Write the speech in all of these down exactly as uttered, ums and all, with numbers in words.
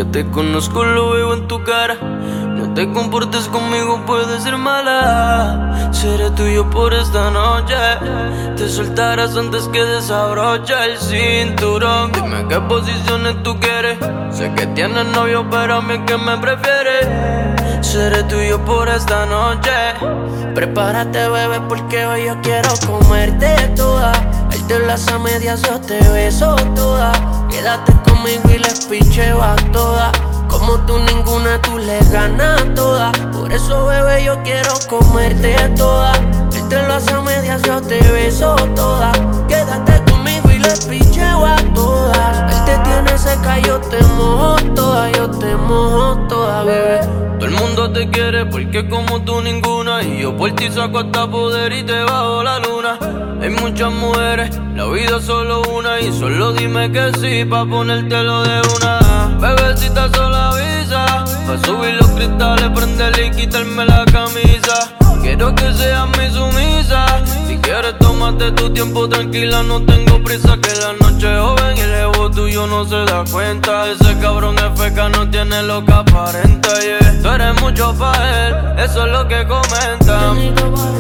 Ya te conozco, lo veo en tu cara. No te comportes conmigo, puedes ser mala. Seré tuyo por esta noche. Te soltarás antes que desabroche el cinturón. Dime qué posiciones tú quieres. Sé que tienes novio, pero a mí es que me prefieres. Seré tuyo por esta noche. Prepárate, bebé, porque hoy yo quiero comerte toda. Él te las a medias, yo te beso toda. Quédate conmigo y les picheo a todas. Como tú ninguna, tú le ganas toda. Por eso, bebé, yo quiero comerte toda. Él te lo hace a medias, yo te beso toda. Quédate conmigo y le picheo a todas. Él te tiene seca, yo te mojo toda. Yo te mojo toda, bebé. Todo el mundo te quiere porque como tú ninguna. Y yo por ti saco hasta poder y te bajo la luna. Hay muchas mujeres, la vida es solo una. Y solo dime que sí pa' ponértelo de una. Bebecita sola avisa, pa' subir los cristales, prenderle y quitarme la camisa. Quiero que seas mi sumisa. Si quieres tómate tu tiempo tranquila, no tengo prisa. Que la noche es joven y el ego tuyo no se da cuenta. Ese cabrón es feca, no tiene lo que aparenta, yeah. Tú eres mucho pa' él, eso es lo que comentan.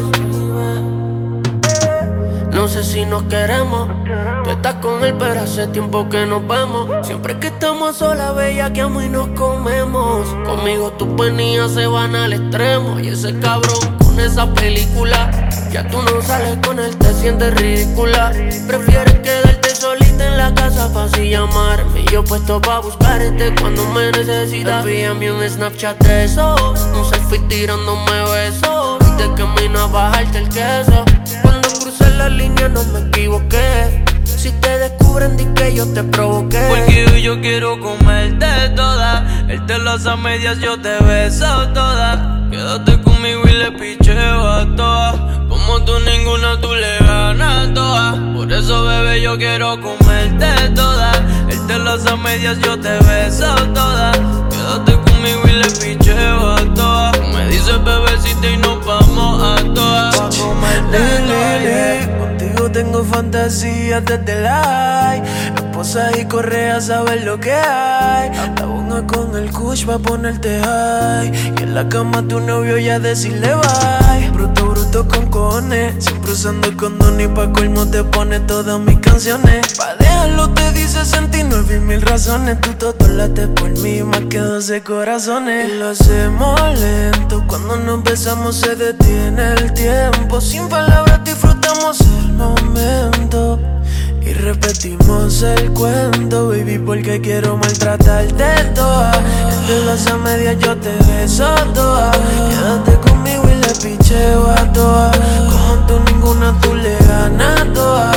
No sé si nos queremos. Tú estás con él, pero hace tiempo que nos vemos. Siempre que estamos solas, bellaqueamos y nos comemos. Conmigo tus penías se van al extremo. Y ese cabrón con esa película, ya tú no sales con él, te sientes ridícula. Prefieres quedarte solita en la casa pa' así llamarme. Y yo puesto pa' buscarte cuando me necesitas. Envíame un Snapchat de esos, un selfie tirándome besos. Y te camino a bajarte el queso. Cuando crucé la línea no me equivoqué. Si te descubren di que yo te provoqué. Porque hoy yo quiero comerte toda. Él te lo hace a medias, yo te beso toda. Quédate conmigo y le picheo a todas. Como tú ninguna, tú le ganas todas. Por eso, bebé, yo quiero comerte toda. Él te lo hace a medias, yo te beso toda. Quédate conmigo y le picheo a todas. Tú me dices bebecita y nos vamos a todas. Pa' comerte toda. Contigo tengo fantasías desde la esposas y correas, sabes lo que hay. La bonga con el kush pa' ponerte high. Y en la cama tu novio ya decirle bye. Bruto, bruto con cojones, siempre usando condón y pa' colmo te pone todas mis canciones. Pa' dejarlo te dice sentí nueve mil razones. Tú todo late por mí más que doce corazones. Y lo hacemos lento, cuando nos besamos se detiene el tiempo. Sin palabras disfrutamos el momento y repetimos el cuento, baby, porque quiero maltratarte toda. Entre las a medias yo te beso toda. Quédate conmigo y le picheo a todas. Como tú ninguna, tú le ganas toda.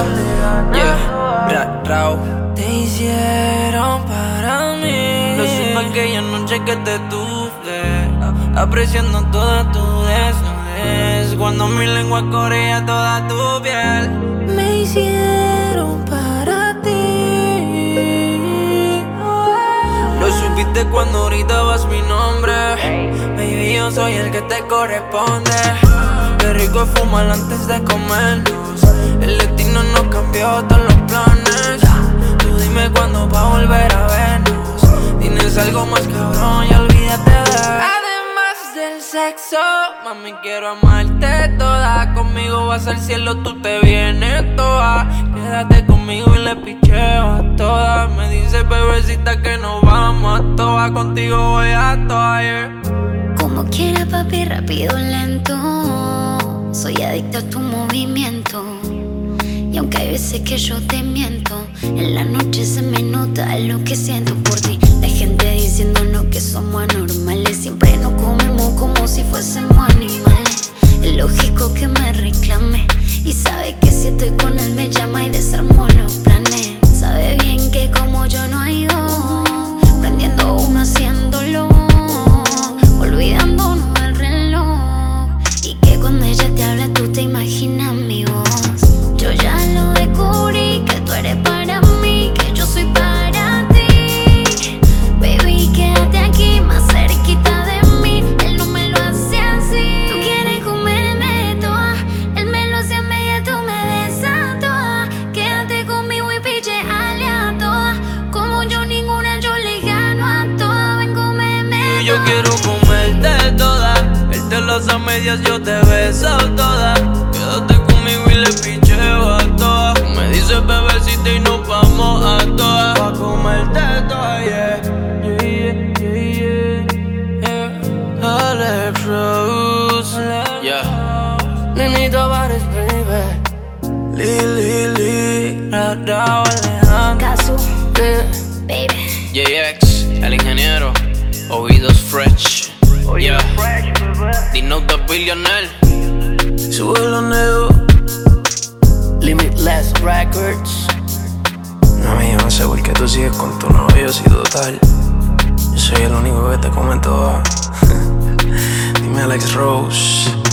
Yeah, mira, Rao. Te hicieron para mí. Lo supe aquella noche que te tuve, apreciando toda tu desnudez. Cuando mi lengua corría toda tu piel. Me hicieron para ti. Lo supiste cuando gritabas mi nombre. Baby, yo soy el que te corresponde. Qué rico es fumar antes de comernos. El destino nos cambió todos los planes. Tú dime cuándo va a volver a vernos. Tienes algo más cabrón y olvídate de del sexo, mami, quiero amarte toda. Conmigo vas al cielo, tú te vienes toda. Quédate conmigo y le picheo a todas. Me dice bebecita que nos vamos a todas. Contigo voy a todas, yeah. Como quiera, papi, rápido, lento. Soy adicta a tu movimiento. Y aunque hay veces que yo te miento, en la noche se me nota lo que siento por ti. La gente diciéndonos que somos anormales. Siempre nos comemos como si fuésemos animales. Es lógico que me reclame. Y sabe que si estoy con él me llama y desarmo los planes. Sabe bien que como yo no hay dos, prendiendo uno haciéndolo, olvidándonos del reloj. Y que cuando ella te habla tú te imaginas mi voz. Yo ya lo descubrí, que tú eres para mí, que yo soy para ti. Baby, quédate aquí más cerquita de mí. Él no me lo hace así. Tú quieres comerme toda, medias, yo te he besado toda. Quédate conmigo y le picheo a todas. Tú me dices bebecita y nos vamos a todas. Pa' comerte toda, yeah. Yeah, yeah, yeah, yeah. Alex Rose, yeah. Nini Tavares, baby. Li, li, li. Radao Alejandro, Casu, yeah. baby. J X, el ingeniero. Oídos fresh, yeah. Dino the billionaire. Sube los negros. Limitless Records. Mami, yo no sé por qué tú sigues con tu novio si total yo soy el único que te come toda. Dime Alex Rose.